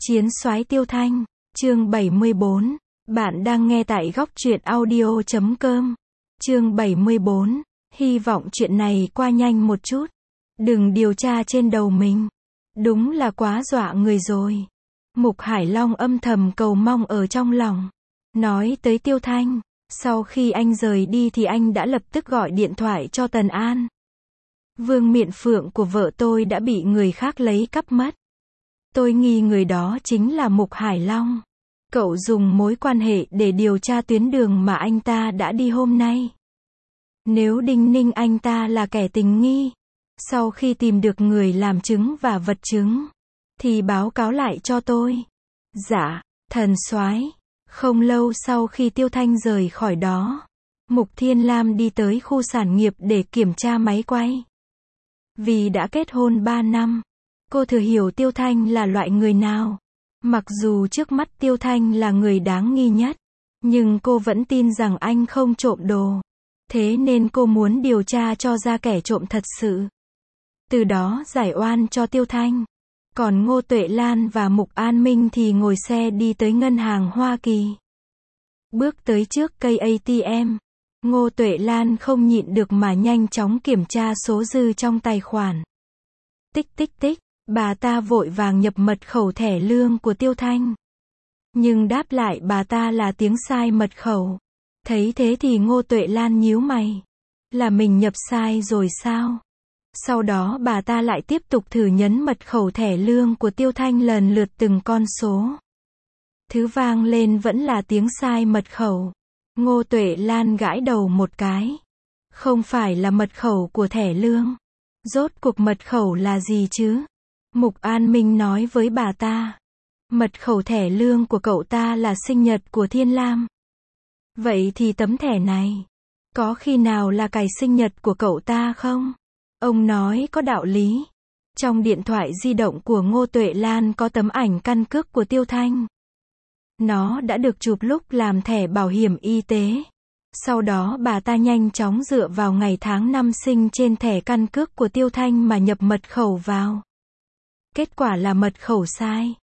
Chiến soái Tiêu Thanh, chương 74. Bạn đang nghe tại góc truyện audio.com. Chương 74. Hy vọng chuyện này qua nhanh một chút. Đừng điều tra trên đầu mình. Đúng là quá dọa người rồi. Mục Hải Long âm thầm cầu mong ở trong lòng. Nói tới Tiêu Thanh, sau khi anh rời đi thì anh đã lập tức gọi điện thoại cho Tần An. Vương Miện Phượng của vợ tôi đã bị người khác lấy cắp mất. Tôi nghi người đó chính là Mục Hải Long. Cậu dùng mối quan hệ để điều tra tuyến đường mà anh ta đã đi hôm nay. Nếu đinh ninh anh ta là kẻ tình nghi, sau khi tìm được người làm chứng và vật chứng, thì báo cáo lại cho tôi. Dạ, thần soái. Không lâu sau khi Tiêu Thanh rời khỏi đó, Mục Thiên Lam đi tới khu sản nghiệp để kiểm tra máy quay. Vì đã kết hôn 3 năm, cô thừa hiểu Tiêu Thanh là loại người nào. Mặc dù trước mắt Tiêu Thanh là người đáng nghi nhất, nhưng cô vẫn tin rằng anh không trộm đồ. Thế nên cô muốn điều tra cho ra kẻ trộm thật sự. Từ đó giải oan cho Tiêu Thanh. Còn Ngô Tuệ Lan và Mục An Minh thì ngồi xe đi tới ngân hàng Hoa Kỳ. Bước tới trước cây ATM, Ngô Tuệ Lan không nhịn được mà nhanh chóng kiểm tra số dư trong tài khoản. Tích tích tích, bà ta vội vàng nhập mật khẩu thẻ lương của Tiêu Thanh. Nhưng đáp lại bà ta là tiếng sai mật khẩu. Thấy thế thì Ngô Tuệ Lan nhíu mày. Là mình nhập sai rồi sao? Sau đó bà ta lại tiếp tục thử nhấn mật khẩu thẻ lương của Tiêu Thanh lần lượt từng con số. Thứ vang lên vẫn là tiếng sai mật khẩu. Ngô Tuệ Lan gãi đầu một cái. Không phải là mật khẩu của thẻ lương. Rốt cuộc mật khẩu là gì chứ? Mục An Minh nói với bà ta. Mật khẩu thẻ lương của cậu ta là sinh nhật của Thiên Lam. Vậy thì tấm thẻ này, có khi nào là cài sinh nhật của cậu ta không? Ông nói có đạo lý. Trong điện thoại di động của Ngô Tuệ Lan có tấm ảnh căn cước của Tiêu Thanh. Nó đã được chụp lúc làm thẻ bảo hiểm y tế. Sau đó bà ta nhanh chóng dựa vào ngày tháng năm sinh trên thẻ căn cước của Tiêu Thanh mà nhập mật khẩu vào. Kết quả là mật khẩu sai.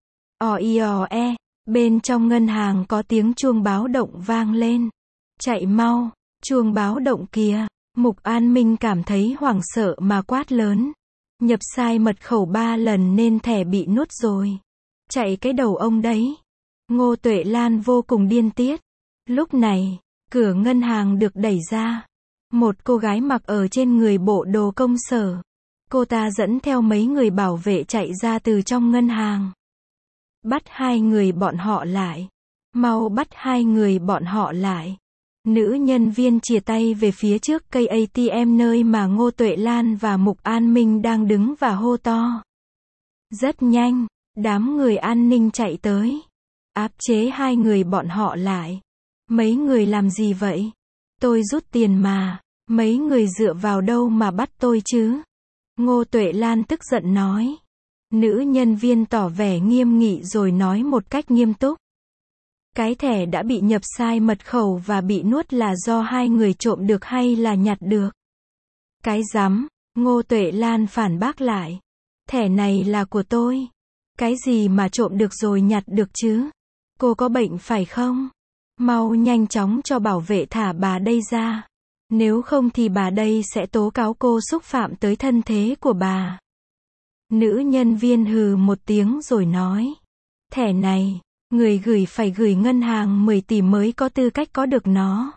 OIOE, bên trong ngân hàng có tiếng chuông báo động vang lên. Chạy mau, chuông báo động kìa. Mục An Minh cảm thấy hoảng sợ mà quát lớn. Nhập sai mật khẩu 3 lần nên thẻ bị nuốt rồi. Chạy cái đầu ông đấy. Ngô Tuệ Lan vô cùng điên tiết. Lúc này, cửa ngân hàng được đẩy ra. Một cô gái mặc ở trên người bộ đồ công sở. Cô ta dẫn theo mấy người bảo vệ chạy ra từ trong ngân hàng. Bắt hai người bọn họ lại. Mau bắt hai người bọn họ lại. Nữ nhân viên chìa tay về phía trước cây ATM nơi mà Ngô Tuệ Lan và Mục An Minh đang đứng và hô to. Rất nhanh, đám người an ninh chạy tới. Áp chế hai người bọn họ lại. Mấy người làm gì vậy? Tôi rút tiền mà. Mấy người dựa vào đâu mà bắt tôi chứ? Ngô Tuệ Lan tức giận nói. Nữ nhân viên tỏ vẻ nghiêm nghị rồi nói một cách nghiêm túc. Cái thẻ đã bị nhập sai mật khẩu và bị nuốt là do hai người trộm được hay là nhặt được? Cái rắm, Ngô Tuệ Lan phản bác lại. Thẻ này là của tôi. Cái gì mà trộm được rồi nhặt được chứ? Cô có bệnh phải không? Mau nhanh chóng cho bảo vệ thả bà đây ra. Nếu không thì bà đây sẽ tố cáo cô xúc phạm tới thân thế của bà. Nữ nhân viên hừ một tiếng rồi nói. Thẻ này, người gửi phải gửi ngân hàng 10 tỷ mới có tư cách có được nó.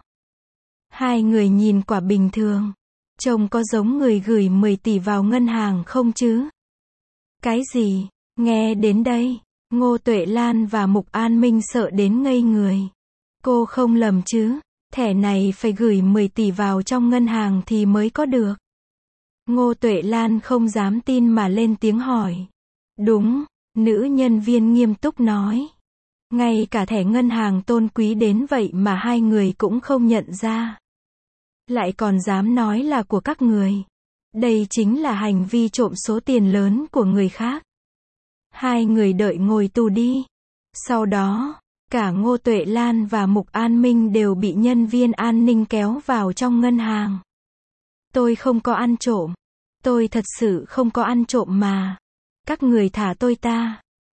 Hai người nhìn quả bình thường. Trông có giống người gửi 10 tỷ vào ngân hàng không chứ? Cái gì? Nghe đến đây, Ngô Tuệ Lan và Mục An Minh sợ đến ngây người. Cô không lầm chứ? Thẻ này phải gửi 10 tỷ vào trong ngân hàng thì mới có được. Ngô Tuệ Lan không dám tin mà lên tiếng hỏi. Đúng, nữ nhân viên nghiêm túc nói. Ngay cả thẻ ngân hàng tôn quý đến vậy mà hai người cũng không nhận ra. Lại còn dám nói là của các người. Đây chính là hành vi trộm số tiền lớn của người khác. Hai người đợi ngồi tù đi. Sau đó, cả Ngô Tuệ Lan và Mục An Minh đều bị nhân viên an ninh kéo vào trong ngân hàng. Tôi không có ăn trộm. Tôi thật sự không có ăn trộm mà. Các người thả tôi ta.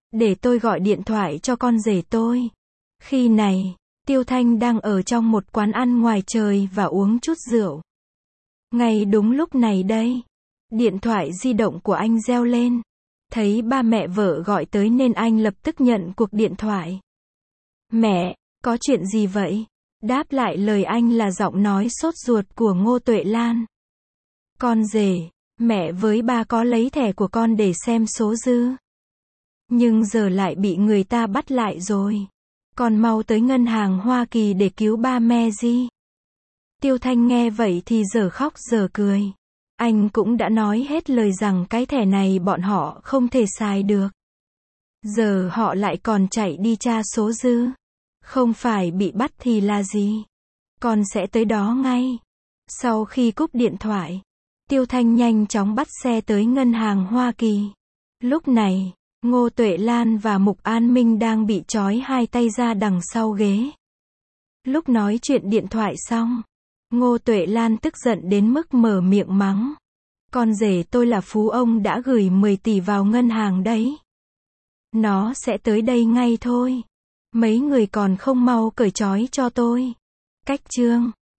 Để tôi gọi điện thoại cho con rể tôi. Khi này, Tiêu Thanh đang ở trong một quán ăn ngoài trời và uống chút rượu. Ngay đúng lúc này đây, điện thoại di động của anh reo lên. Thấy ba mẹ vợ gọi tới nên anh lập tức nhận cuộc điện thoại. Mẹ, có chuyện gì vậy? Đáp lại lời anh là giọng nói sốt ruột của Ngô Tuệ Lan. Con rể, mẹ với ba có lấy thẻ của con để xem số dư. Nhưng giờ lại bị người ta bắt lại rồi. Con mau tới ngân hàng Hoa Kỳ để cứu ba mẹ gì. Tiêu Thanh nghe vậy thì giờ khóc giờ cười. Anh cũng đã nói hết lời rằng cái thẻ này bọn họ không thể xài được. Giờ họ lại còn chạy đi tra số dư. Không phải bị bắt thì là gì. Con sẽ tới đó ngay. Sau khi cúp điện thoại, Tiêu Thanh nhanh chóng bắt xe tới ngân hàng Hoa Kỳ. Lúc này, Ngô Tuệ Lan và Mục An Minh đang bị trói hai tay ra đằng sau ghế. Lúc nói chuyện điện thoại xong, Ngô Tuệ Lan tức giận đến mức mở miệng mắng. Con rể tôi là phú ông đã gửi 10 tỷ vào ngân hàng đấy. Nó sẽ tới đây ngay thôi. Mấy người còn không mau cởi trói cho tôi. Cách chương